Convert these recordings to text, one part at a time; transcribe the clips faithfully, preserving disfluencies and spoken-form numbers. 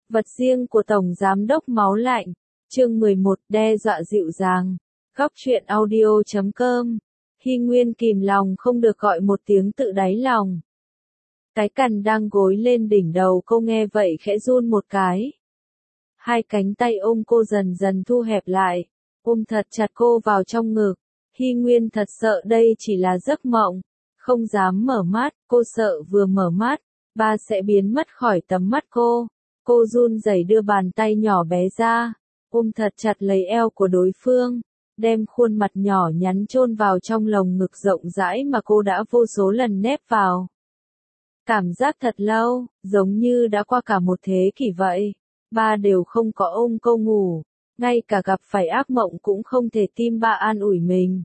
Vật riêng của Tổng Giám đốc Máu Lạnh, chương mười một, đe dọa dịu dàng. Góc truyện audio chấm com. Hy Nguyên kìm lòng không được gọi một tiếng tự đáy lòng. Cái cằm đang gối lên đỉnh đầu cô nghe vậy khẽ run một cái. Hai cánh tay ôm cô dần dần thu hẹp lại, ôm thật chặt cô vào trong ngực. Hy Nguyên thật sợ đây chỉ là giấc mộng, không dám mở mắt, cô sợ vừa mở mắt, ba sẽ biến mất khỏi tầm mắt cô. Cô run rẩy đưa bàn tay nhỏ bé ra, ôm thật chặt lấy eo của đối phương, đem khuôn mặt nhỏ nhắn chôn vào trong lồng ngực rộng rãi mà cô đã vô số lần nép vào. Cảm giác thật lâu, giống như đã qua cả một thế kỷ vậy. Ba đều không có ôm cô ngủ, ngay cả gặp phải ác mộng cũng không thể tim ba an ủi mình.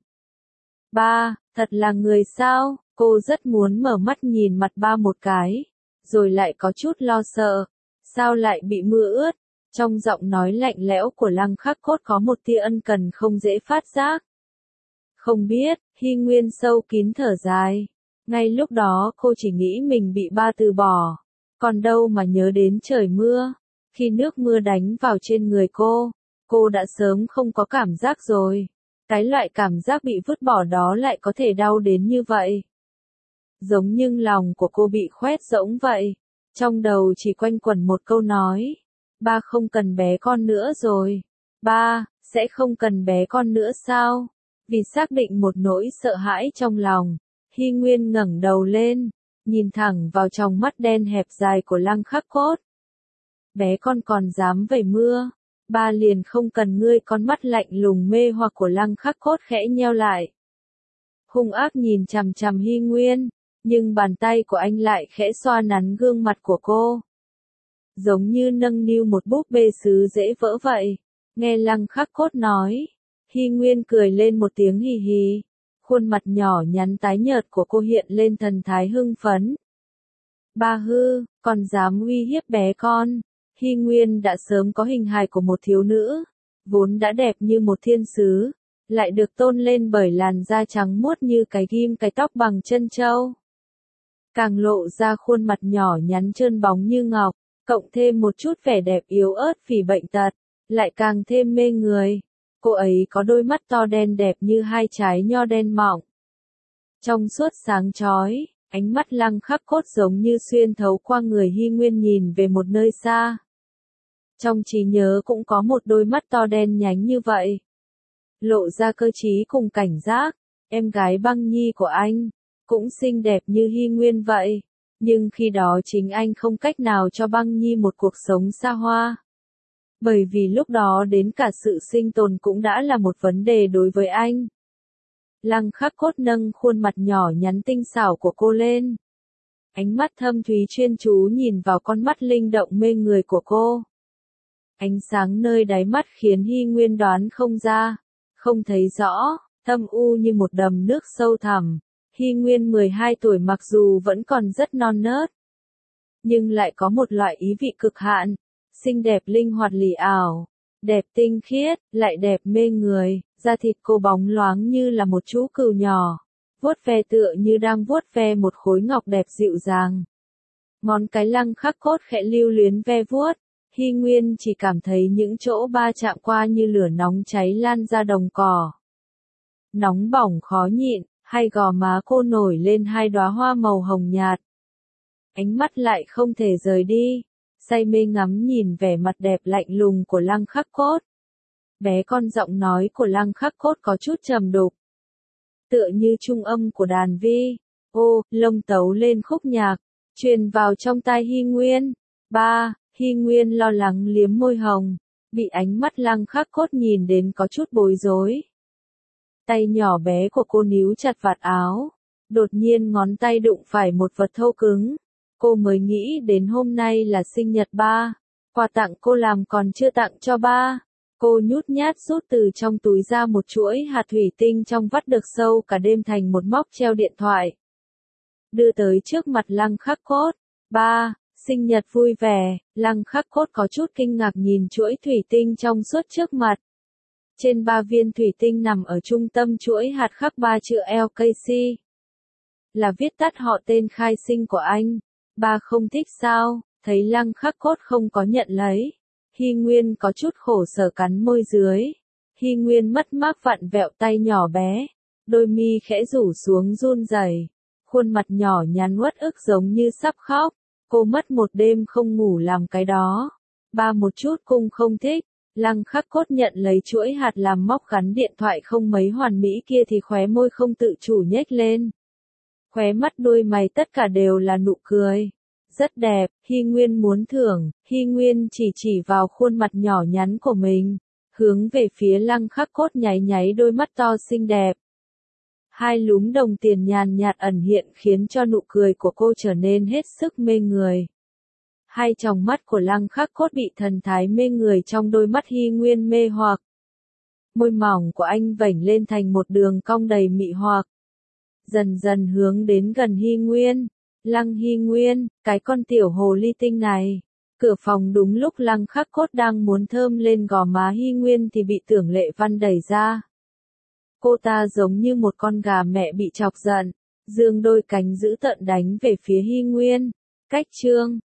Ba, thật là người sao? Cô rất muốn mở mắt nhìn mặt ba một cái, rồi lại có chút lo sợ. Sao lại bị mưa ướt? Trong giọng nói lạnh lẽo của Lăng Khắc Cốt có một tia ân cần không dễ phát giác. Không biết, Hy Nguyên sâu kín thở dài. Ngay lúc đó cô chỉ nghĩ mình bị ba từ bỏ, còn đâu mà nhớ đến trời mưa. Khi nước mưa đánh vào trên người cô, cô đã sớm không có cảm giác rồi. Cái loại cảm giác bị vứt bỏ đó lại có thể đau đến như vậy. Giống như lòng của cô bị khoét rỗng vậy. Trong đầu chỉ quanh quẩn một câu nói. Ba không cần bé con nữa rồi. Ba, sẽ không cần bé con nữa sao? Vì xác định một nỗi sợ hãi trong lòng, Hy Nguyên ngẩng đầu lên, nhìn thẳng vào trong mắt đen hẹp dài của Lăng Khắc Cốt. Bé con còn dám vẩy mưa, ba liền không cần ngươi. Con mắt lạnh lùng mê hoặc của Lăng Khắc Cốt khẽ nheo lại. Hung ác nhìn chằm chằm Hy Nguyên, nhưng bàn tay của anh lại khẽ xoa nắn gương mặt của cô. Giống như nâng niu một búp bê sứ dễ vỡ vậy. Nghe Lăng Khắc Cốt nói, Hy Nguyên cười lên một tiếng hì hì. Khuôn mặt nhỏ nhắn tái nhợt của cô hiện lên thần thái hưng phấn. Ba hư, còn dám uy hiếp bé con. Hy Nguyên đã sớm có hình hài của một thiếu nữ, vốn đã đẹp như một thiên sứ, lại được tôn lên bởi làn da trắng muốt như cái ghim cái tóc bằng trân châu. Càng lộ ra khuôn mặt nhỏ nhắn trơn bóng như ngọc, cộng thêm một chút vẻ đẹp yếu ớt vì bệnh tật, lại càng thêm mê người. Cô ấy có đôi mắt to đen đẹp như hai trái nho đen mọng. Trong suốt sáng chói, ánh mắt Lăng Khắc Cốt giống như xuyên thấu qua người Hy Nguyên nhìn về một nơi xa. Trong trí nhớ cũng có một đôi mắt to đen nhánh như vậy. Lộ ra cơ trí cùng cảnh giác, em gái Băng Nhi của anh, cũng xinh đẹp như Hy Nguyên vậy. Nhưng khi đó chính anh không cách nào cho Băng Nhi một cuộc sống xa hoa. Bởi vì lúc đó đến cả sự sinh tồn cũng đã là một vấn đề đối với anh. Lăng Khắc Cốt nâng khuôn mặt nhỏ nhắn tinh xảo của cô lên. Ánh mắt thâm thúy chuyên chú nhìn vào con mắt linh động mê người của cô. Ánh sáng nơi đáy mắt khiến Hy Nguyên đoán không ra, không thấy rõ, thâm u như một đầm nước sâu thẳm. Hy Nguyên mười hai tuổi mặc dù vẫn còn rất non nớt, nhưng lại có một loại ý vị cực hạn, xinh đẹp linh hoạt lì ảo, đẹp tinh khiết, lại đẹp mê người. Da thịt cô bóng loáng như là một chú cừu nhỏ, vuốt ve tựa như đang vuốt ve một khối ngọc đẹp dịu dàng. Ngón cái Lăng Khắc Cốt khẽ lưu luyến ve vuốt, Hy Nguyên chỉ cảm thấy những chỗ ba chạm qua như lửa nóng cháy lan ra đồng cỏ. Nóng bỏng khó nhịn, hai gò má cô nổi lên hai đóa hoa màu hồng nhạt. Ánh mắt lại không thể rời đi, say mê ngắm nhìn vẻ mặt đẹp lạnh lùng của Lăng Khắc Cốt. Bé con giọng nói của Lăng Khắc Cốt có chút trầm đục, tựa như trung âm của đàn vi, ô, lông tấu lên khúc nhạc, truyền vào trong tai Hy Nguyên. Ba, Hy Nguyên lo lắng liếm môi hồng, bị ánh mắt Lăng Khắc Cốt nhìn đến có chút bối rối. Tay nhỏ bé của cô níu chặt vạt áo, đột nhiên ngón tay đụng phải một vật thô cứng. Cô mới nghĩ đến hôm nay là sinh nhật ba, quà tặng cô làm còn chưa tặng cho ba. Cô nhút nhát rút từ trong túi ra một chuỗi hạt thủy tinh trong vắt được sâu cả đêm thành một móc treo điện thoại. Đưa tới trước mặt Lăng Khắc Cốt. Ba, sinh nhật vui vẻ. Lăng Khắc Cốt có chút kinh ngạc nhìn chuỗi thủy tinh trong suốt trước mặt. Trên ba viên thủy tinh nằm ở trung tâm chuỗi hạt khắc ba chữ L K C. Là viết tắt họ tên khai sinh của anh. Ba không thích sao? Thấy Lăng Khắc Cốt không có nhận lấy, Hy Nguyên có chút khổ sở cắn môi dưới. Hy Nguyên mất mát vặn vẹo tay nhỏ bé, đôi mi khẽ rủ xuống run rẩy, khuôn mặt nhỏ nhắn uất ức giống như sắp khóc. Cô mất một đêm không ngủ làm cái đó. Ba một chút cũng không thích. Lăng Khắc Cốt nhận lấy chuỗi hạt làm móc gắn điện thoại không mấy hoàn mỹ kia thì khóe môi không tự chủ nhếch lên. Khóe mắt đuôi mày tất cả đều là nụ cười. Rất đẹp, Hy Nguyên muốn thưởng. Hy Nguyên chỉ chỉ vào khuôn mặt nhỏ nhắn của mình, hướng về phía Lăng Khắc Cốt nháy nháy đôi mắt to xinh đẹp. Hai lúm đồng tiền nhàn nhạt ẩn hiện khiến cho nụ cười của cô trở nên hết sức mê người. Hai tròng mắt của Lăng Khắc Cốt bị thần thái mê người trong đôi mắt Hy Nguyên mê hoặc. Môi mỏng của anh vểnh lên thành một đường cong đầy mị hoặc. Dần dần hướng đến gần Hy Nguyên. Lăng Hy Nguyên, cái con tiểu hồ ly tinh này. Cửa phòng đúng lúc Lăng Khắc Cốt đang muốn thơm lên gò má Hy Nguyên thì bị Tưởng Lệ Văn đẩy ra. Cô ta giống như một con gà mẹ bị chọc giận, giương đôi cánh dữ tợn đánh về phía Hy Nguyên. Cách chương